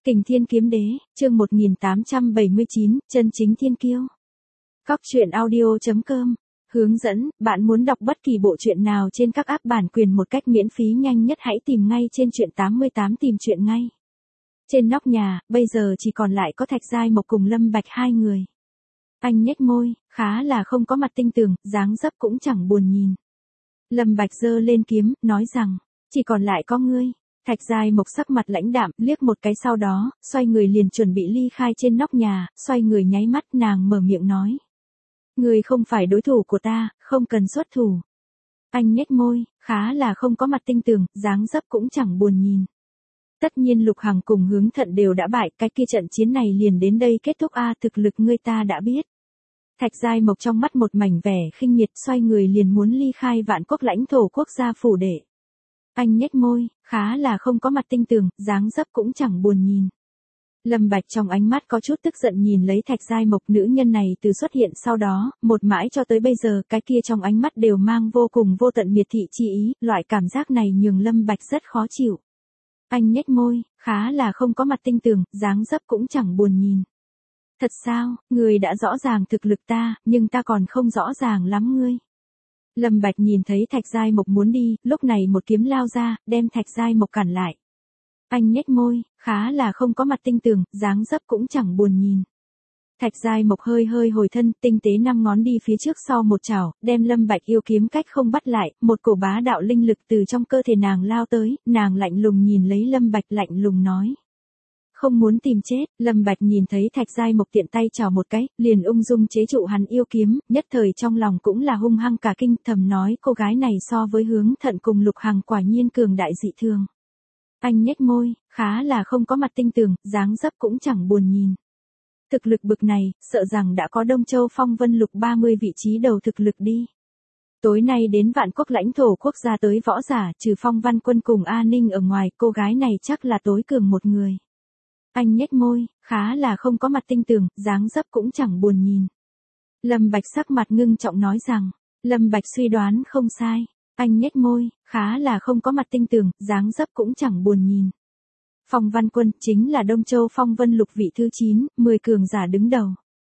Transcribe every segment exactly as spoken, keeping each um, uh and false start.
Kình Thiên Kiếm Đế, chương một nghìn tám trăm bảy mươi chín, chân chính thiên kiêu. Cóc truyện audio chấm com. Hướng dẫn, bạn muốn đọc bất kỳ bộ truyện nào trên các app bản quyền một cách miễn phí nhanh nhất hãy tìm ngay trên truyện tám mươi tám tìm truyện ngay. Trên nóc nhà, bây giờ chỉ còn lại có Thạch Giai Mộc cùng Lâm Bạch hai người. Anh nhếch môi, khá là không có mặt tinh tường, dáng dấp cũng chẳng buồn nhìn. Lâm Bạch giơ lên kiếm, nói rằng, chỉ còn lại có ngươi. Thạch Giai Mộc sắc mặt lãnh đạm, liếc một cái sau đó, xoay người liền chuẩn bị ly khai trên nóc nhà, xoay người nháy mắt nàng mở miệng nói. Ngươi không phải đối thủ của ta, không cần xuất thủ. Anh nhếch môi, khá là không có mặt tinh tường, dáng dấp cũng chẳng buồn nhìn. Tất nhiên Lục Hằng cùng Hướng Thận đều đã bại, cái kia trận chiến này liền đến đây kết thúc a, thực lực ngươi ta đã biết. Thạch Giai Mộc trong mắt một mảnh vẻ khinh miệt, xoay người liền muốn ly khai Vạn Quốc lãnh thổ quốc gia phủ đệ. Anh nhếch môi, khá là không có mặt tinh tường, dáng dấp cũng chẳng buồn nhìn. Lâm Bạch trong ánh mắt có chút tức giận nhìn lấy Thạch Giai Mộc, nữ nhân này từ xuất hiện sau đó, một mãi cho tới bây giờ, cái kia trong ánh mắt đều mang vô cùng vô tận miệt thị chi ý, loại cảm giác này nhường Lâm Bạch rất khó chịu. Anh nhếch môi, khá là không có mặt tinh tường, dáng dấp cũng chẳng buồn nhìn. Thật sao, người đã rõ ràng thực lực ta, nhưng ta còn không rõ ràng lắm ngươi. Lâm Bạch nhìn thấy Thạch Giai Mộc muốn đi, lúc này một kiếm lao ra, đem Thạch Giai Mộc cản lại. Anh nhếch môi, khá là không có mặt tinh tường, dáng dấp cũng chẳng buồn nhìn. Thạch Giai Mộc hơi hơi hồi thân, tinh tế năm ngón đi phía trước sau một chảo, đem Lâm Bạch yêu kiếm cách không bắt lại, một cổ bá đạo linh lực từ trong cơ thể nàng lao tới, nàng lạnh lùng nhìn lấy Lâm Bạch lạnh lùng nói. Không muốn tìm chết, Lâm Bạch nhìn thấy Thạch Giai Mộc tiện tay chảo một cái, liền ung dung chế trụ hắn yêu kiếm, nhất thời trong lòng cũng là hung hăng cả kinh, thầm nói cô gái này so với Hướng Thận cùng Lục Hằng quả nhiên cường đại dị thường. Anh nhếch môi, khá là không có mặt tinh tường, dáng dấp cũng chẳng buồn nhìn. Thực lực bực này, sợ rằng đã có Đông Châu Phong Vân Lục ba mươi vị trí đầu thực lực đi. Tối nay đến Vạn Quốc lãnh thổ quốc gia tới võ giả, trừ Phong Văn Quân cùng A Ninh ở ngoài, cô gái này chắc là tối cường một người. Anh nhếch môi, khá là không có mặt tinh tường, dáng dấp cũng chẳng buồn nhìn. Lâm Bạch sắc mặt ngưng trọng nói rằng, Lâm Bạch suy đoán không sai. Anh nhếch môi, khá là không có mặt tinh tường, dáng dấp cũng chẳng buồn nhìn. Phong Văn Quân chính là Đông Châu Phong Vân Lục vị thứ chín, mười cường giả đứng đầu.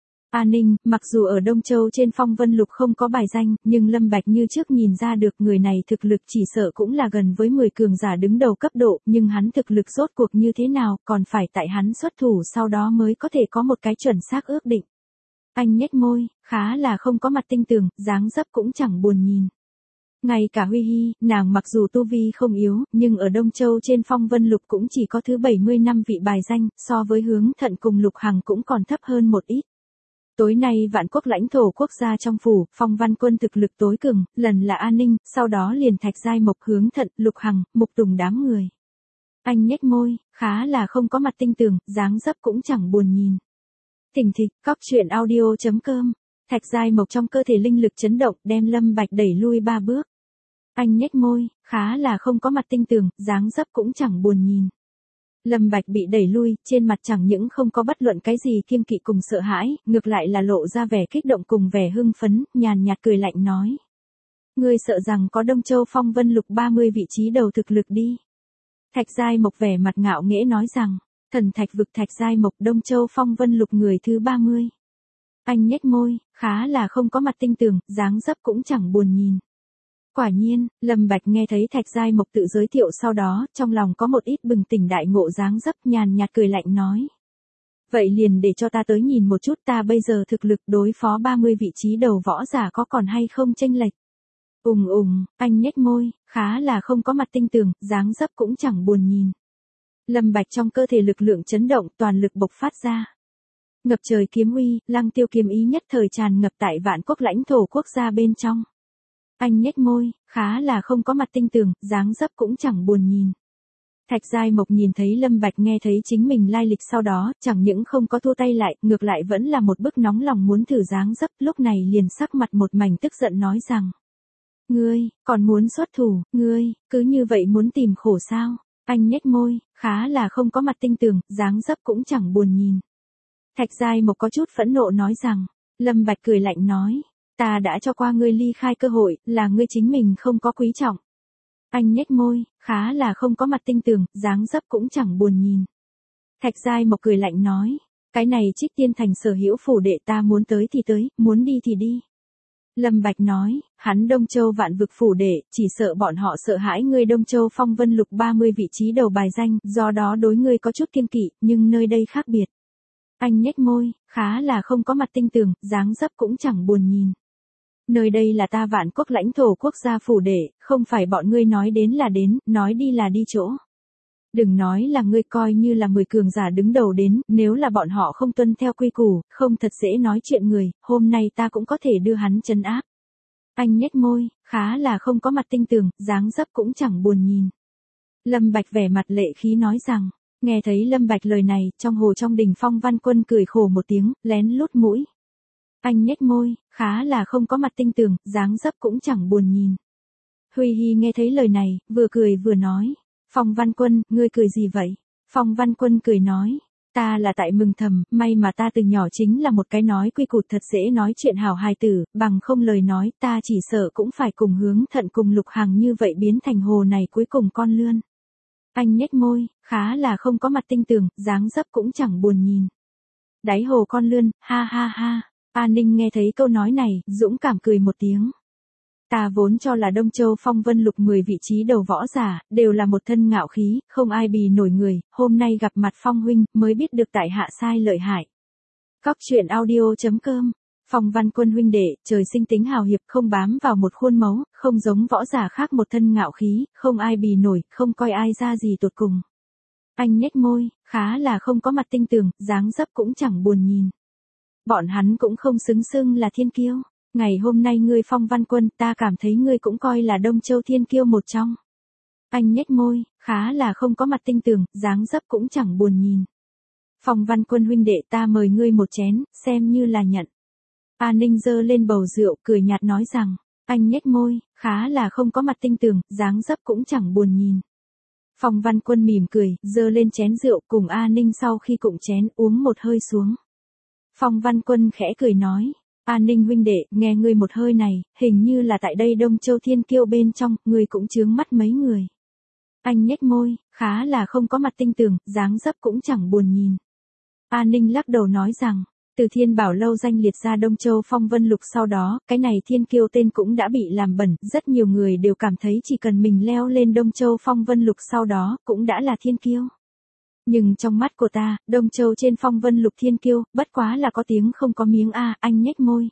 A Ninh, mặc dù ở Đông Châu trên Phong Vân Lục không có bài danh, nhưng Lâm Bạch như trước nhìn ra được người này thực lực chỉ sợ cũng là gần với mười cường giả đứng đầu cấp độ, nhưng hắn thực lực rốt cuộc như thế nào, còn phải tại hắn xuất thủ sau đó mới có thể có một cái chuẩn xác ước định. Anh nhếch môi, khá là không có mặt tinh tường, dáng dấp cũng chẳng buồn nhìn. Ngay cả Huy Hi, nàng mặc dù tu vi không yếu, nhưng ở Đông Châu trên Phong Vân Lục cũng chỉ có thứ bảy mươi năm vị bài danh, so với Hướng Thận cùng Lục Hằng cũng còn thấp hơn một ít. Tối nay Vạn Quốc lãnh thổ quốc gia trong phủ, Phong Văn Quân thực lực tối cường, lần là An Ninh, sau đó liền Thạch Giai Mộc, Hướng Thận, Lục Hằng, Mục Tùng đám người. Anh nhếch môi, khá là không có mặt tinh tường, dáng dấp cũng chẳng buồn nhìn. Thình thịch, cóc truyện audio chấm com. Thạch Giai Mộc trong cơ thể linh lực chấn động, đem Lâm Bạch đẩy lui ba bước. Anh nhếch môi, khá là không có mặt tinh tường, dáng dấp cũng chẳng buồn nhìn. Lâm Bạch bị đẩy lui, trên mặt chẳng những không có bất luận cái gì kiêng kỵ cùng sợ hãi, ngược lại là lộ ra vẻ kích động cùng vẻ hưng phấn, nhàn nhạt cười lạnh nói. Ngươi sợ rằng có Đông Châu Phong Vân Lục ba mươi vị trí đầu thực lực đi. Thạch Giai Mộc vẻ mặt ngạo nghễ nói rằng, thần thạch vực Thạch Giai Mộc Đông Châu Phong Vân Lục người thứ ba mươi. Anh nhếch môi, khá là không có mặt tinh tường, dáng dấp cũng chẳng buồn nhìn. Quả nhiên, Lâm Bạch nghe thấy Thạch Giai Mộc tự giới thiệu sau đó, trong lòng có một ít bừng tỉnh đại ngộ, dáng dấp nhàn nhạt cười lạnh nói. Vậy liền để cho ta tới nhìn một chút ta bây giờ thực lực đối phó ba mươi vị trí đầu võ giả có còn hay không chênh lệch. Ùng ùng, anh nhếch môi, khá là không có mặt tinh tường, dáng dấp cũng chẳng buồn nhìn. Lâm Bạch trong cơ thể lực lượng chấn động, toàn lực bộc phát ra. Ngập trời kiếm uy, lăng tiêu kiếm ý nhất thời tràn ngập tại Vạn Quốc lãnh thổ quốc gia bên trong. Anh nhếch môi, khá là không có mặt tinh tường, dáng dấp cũng chẳng buồn nhìn. Thạch Giai Mộc nhìn thấy Lâm Bạch nghe thấy chính mình lai lịch sau đó, chẳng những không có thua tay lại, ngược lại vẫn là một bức nóng lòng muốn thử dáng dấp, lúc này liền sắc mặt một mảnh tức giận nói rằng. Ngươi, còn muốn xuất thủ, ngươi, cứ như vậy muốn tìm khổ sao? Anh nhếch môi, khá là không có mặt tinh tường, dáng dấp cũng chẳng buồn nhìn. Thạch Giai Mộc có chút phẫn nộ nói rằng, Lâm Bạch cười lạnh nói, ta đã cho qua ngươi ly khai cơ hội, là ngươi chính mình không có quý trọng. Anh nhếch môi, khá là không có mặt tinh tường, dáng dấp cũng chẳng buồn nhìn. Thạch Giai Mộc cười lạnh nói. Cái này Trích Tiên Thành sở hữu phủ đệ ta muốn tới thì tới, muốn đi thì đi. Lâm Bạch nói, hắn Đông Châu vạn vực phủ đệ, chỉ sợ bọn họ sợ hãi ngươi Đông Châu phong vân lục ba mươi vị trí đầu bài danh, do đó đối ngươi có chút kiêng kỵ, nhưng nơi đây khác biệt. Anh nhếch môi, khá là không có mặt tinh tường, dáng dấp cũng chẳng buồn nhìn. Nơi đây là ta Vạn Quốc lãnh thổ quốc gia phủ đệ, không phải bọn ngươi nói đến là đến, nói đi là đi chỗ. Đừng nói là ngươi coi như là mười cường giả đứng đầu đến, nếu là bọn họ không tuân theo quy củ, không thật dễ nói chuyện người, hôm nay ta cũng có thể đưa hắn trấn áp. Anh nhếch môi, khá là không có mặt tinh tường, dáng dấp cũng chẳng buồn nhìn. Lâm Bạch vẻ mặt lệ khí nói rằng, nghe thấy Lâm Bạch lời này, trong hồ trong đình Phong Văn Quân cười khổ một tiếng, lén lút mũi. Anh nhếch môi, khá là không có mặt tinh tường, dáng dấp cũng chẳng buồn nhìn. Huy Hi nghe thấy lời này, vừa cười vừa nói. Phong Văn Quân, ngươi cười gì vậy? Phong Văn Quân cười nói. Ta là tại mừng thầm, may mà ta từ nhỏ chính là một cái nói quy củ thật dễ nói chuyện hảo hài tử, bằng không lời nói ta chỉ sợ cũng phải cùng Hướng Thận cùng Lục Hằng như vậy biến thành hồ này cuối cùng con lươn. Anh nhếch môi, khá là không có mặt tinh tường, dáng dấp cũng chẳng buồn nhìn. Đáy hồ con lươn, ha ha ha. A Ninh nghe thấy câu nói này, dũng cảm cười một tiếng. Ta vốn cho là Đông Châu phong vân lục mười vị trí đầu võ giả, đều là một thân ngạo khí, không ai bì nổi người, hôm nay gặp mặt Phong huynh, mới biết được tại hạ sai lợi hại. Cóc truyện audio chấm com. Phong Văn Quân huynh đệ, trời sinh tính hào hiệp, không bám vào một khuôn mẫu, không giống võ giả khác một thân ngạo khí, không ai bì nổi, không coi ai ra gì tột cùng. Anh nhếch môi, khá là không có mặt tinh tường, dáng dấp cũng chẳng buồn nhìn. Bọn hắn cũng không xứng xưng là thiên kiêu. Ngày hôm nay ngươi Phong Văn Quân, ta cảm thấy ngươi cũng coi là Đông Châu thiên kiêu một trong. Anh nhếch môi, khá là không có mặt tinh tường, dáng dấp cũng chẳng buồn nhìn. Phong Văn Quân huynh đệ, ta mời ngươi một chén, xem như là nhận. A Ninh giơ lên bầu rượu, cười nhạt nói rằng, anh nhếch môi, khá là không có mặt tinh tường, dáng dấp cũng chẳng buồn nhìn. Phong Văn Quân mỉm cười, giơ lên chén rượu, cùng A Ninh sau khi cụng chén, uống một hơi xuống. Phong Văn Quân khẽ cười nói, A Ninh huynh đệ, nghe ngươi một hơi này, hình như là tại đây Đông Châu thiên kiêu bên trong, ngươi cũng chướng mắt mấy người. Anh nhếch môi, khá là không có mặt tinh tường, dáng dấp cũng chẳng buồn nhìn. A Ninh lắc đầu nói rằng, từ Thiên Bảo Lâu danh liệt ra Đông Châu phong vân lục sau đó, cái này thiên kiêu tên cũng đã bị làm bẩn, rất nhiều người đều cảm thấy chỉ cần mình leo lên Đông Châu phong vân lục sau đó, cũng đã là thiên kiêu. Nhưng trong mắt của ta, Đông Châu trên phong vân lục thiên kiêu, bất quá là có tiếng không có miếng a. Anh nhếch môi.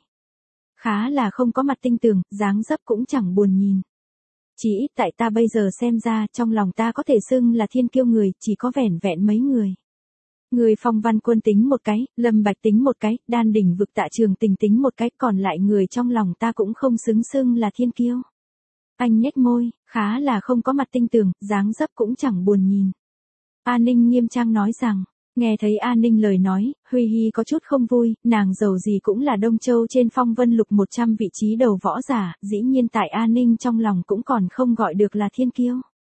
Khá là không có mặt tinh tường, dáng dấp cũng chẳng buồn nhìn. Chỉ ít tại ta bây giờ xem ra, trong lòng ta có thể xưng là thiên kiêu người, chỉ có vẻn vẹn mấy người. Người Phong Văn Quân tính một cái, Lâm Bạch tính một cái, Đan Đỉnh Vực Tạ Trường Tình tính một cái, còn lại người trong lòng ta cũng không xứng xưng là thiên kiêu. Anh nhếch môi, khá là không có mặt tinh tường, dáng dấp cũng chẳng buồn nhìn. A Ninh nghiêm trang nói rằng, nghe thấy A Ninh lời nói, Huy Hi có chút không vui, nàng dầu gì cũng là Đông Châu trên phong vân lục một trăm vị trí đầu võ giả, dĩ nhiên tại A Ninh trong lòng cũng còn không gọi được là thiên kiêu.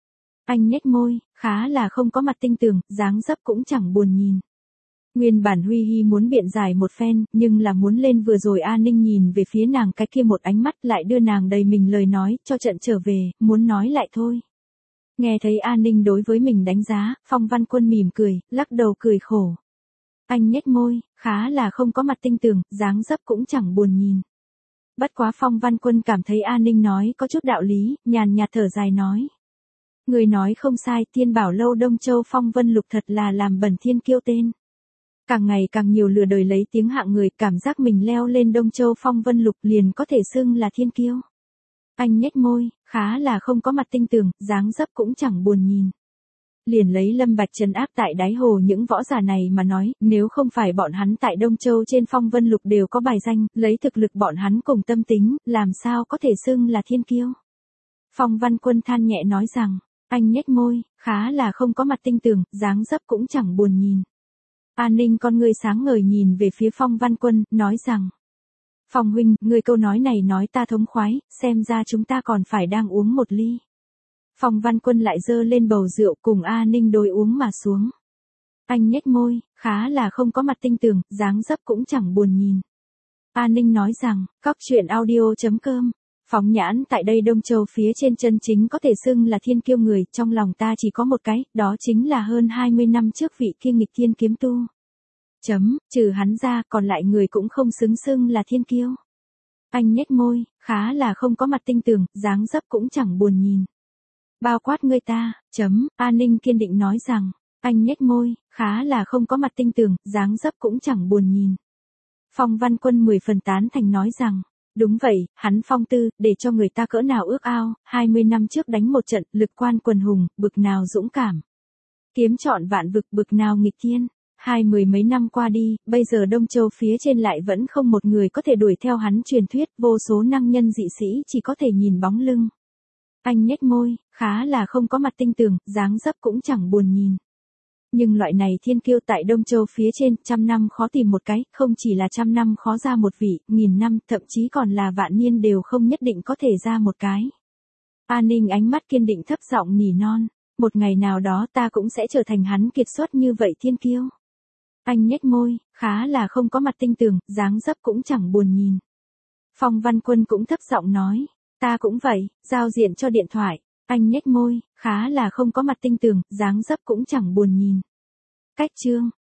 Anh nhếch môi, khá là không có mặt tinh tường, dáng dấp cũng chẳng buồn nhìn. Nguyên bản Huy Hi muốn biện giải một phen, nhưng là muốn lên vừa rồi A Ninh nhìn về phía nàng cái kia một ánh mắt lại đưa nàng đầy mình lời nói, cho trận trở về, muốn nói lại thôi. Nghe thấy A Ninh đối với mình đánh giá, Phong Văn Quân mỉm cười, lắc đầu cười khổ. Anh nhếch môi, khá là không có mặt tinh tường, dáng dấp cũng chẳng buồn nhìn. Bất quá Phong Văn Quân cảm thấy A Ninh nói có chút đạo lý, nhàn nhạt thở dài nói. Người nói không sai, Thiên Bảo Lâu Đông Châu phong vân lục thật là làm bẩn thiên kiêu tên. Càng ngày càng nhiều lừa đời lấy tiếng hạng người, cảm giác mình leo lên Đông Châu phong vân lục liền có thể xưng là thiên kiêu. Anh nhếch môi, khá là không có mặt tinh tường, dáng dấp cũng chẳng buồn nhìn. Liền lấy Lâm Bạch trấn áp tại đáy hồ những võ giả này mà nói, nếu không phải bọn hắn tại Đông Châu trên phong vân lục đều có bài danh, lấy thực lực bọn hắn cùng tâm tính, làm sao có thể xưng là thiên kiêu. Phong Văn Quân than nhẹ nói rằng, anh nhếch môi, khá là không có mặt tinh tường, dáng dấp cũng chẳng buồn nhìn. An Ninh con ngươi sáng ngời nhìn về phía Phong Văn Quân, nói rằng, Phong huynh, ngươi câu nói này nói ta thống khoái, xem ra chúng ta còn phải đang uống một ly. Phong Văn Quân lại dơ lên bầu rượu cùng A Ninh đối uống mà xuống. Anh nhếch môi, khá là không có mặt tinh tường, dáng dấp cũng chẳng buồn nhìn. A Ninh nói rằng, cóc truyện audio chấm com Phóng nhãn tại đây Đông Châu phía trên chân chính có thể xưng là thiên kiêu người, trong lòng ta chỉ có một cái, đó chính là hơn hai mươi năm trước vị kia nghịch thiên kiếm tu. Chấm, trừ hắn ra, còn lại người cũng không xứng xưng là thiên kiêu. Anh nhếch môi, khá là không có mặt tinh tường, dáng dấp cũng chẳng buồn nhìn. Bao quát ngươi ta, chấm, An Ninh kiên định nói rằng, anh nhếch môi, khá là không có mặt tinh tường, dáng dấp cũng chẳng buồn nhìn. Phong Văn Quân mười phần tán thành nói rằng, đúng vậy, hắn Phong Tư, để cho người ta cỡ nào ước ao, hai mươi năm trước đánh một trận, lực quan quần hùng, bực nào dũng cảm. Kiếm trọn vạn vực, bực nào nghịch thiên. Hai mười mấy năm qua đi, bây giờ Đông Châu phía trên lại vẫn không một người có thể đuổi theo hắn truyền thuyết, vô số năng nhân dị sĩ chỉ có thể nhìn bóng lưng. Anh nhếch môi, khá là không có mặt tinh tường, dáng dấp cũng chẳng buồn nhìn. Nhưng loại này thiên kiêu tại Đông Châu phía trên, trăm năm khó tìm một cái, không chỉ là trăm năm khó ra một vị, nghìn năm, thậm chí còn là vạn niên đều không nhất định có thể ra một cái. An Ninh ánh mắt kiên định thấp giọng nỉ non, một ngày nào đó ta cũng sẽ trở thành hắn kiệt xuất như vậy thiên kiêu. Anh nhếch môi, khá là không có mặt tinh tường, dáng dấp cũng chẳng buồn nhìn. Phong Văn Quân cũng thấp giọng nói, ta cũng vậy, giao diện cho điện thoại. Anh nhếch môi, khá là không có mặt tinh tường, dáng dấp cũng chẳng buồn nhìn. Cách chương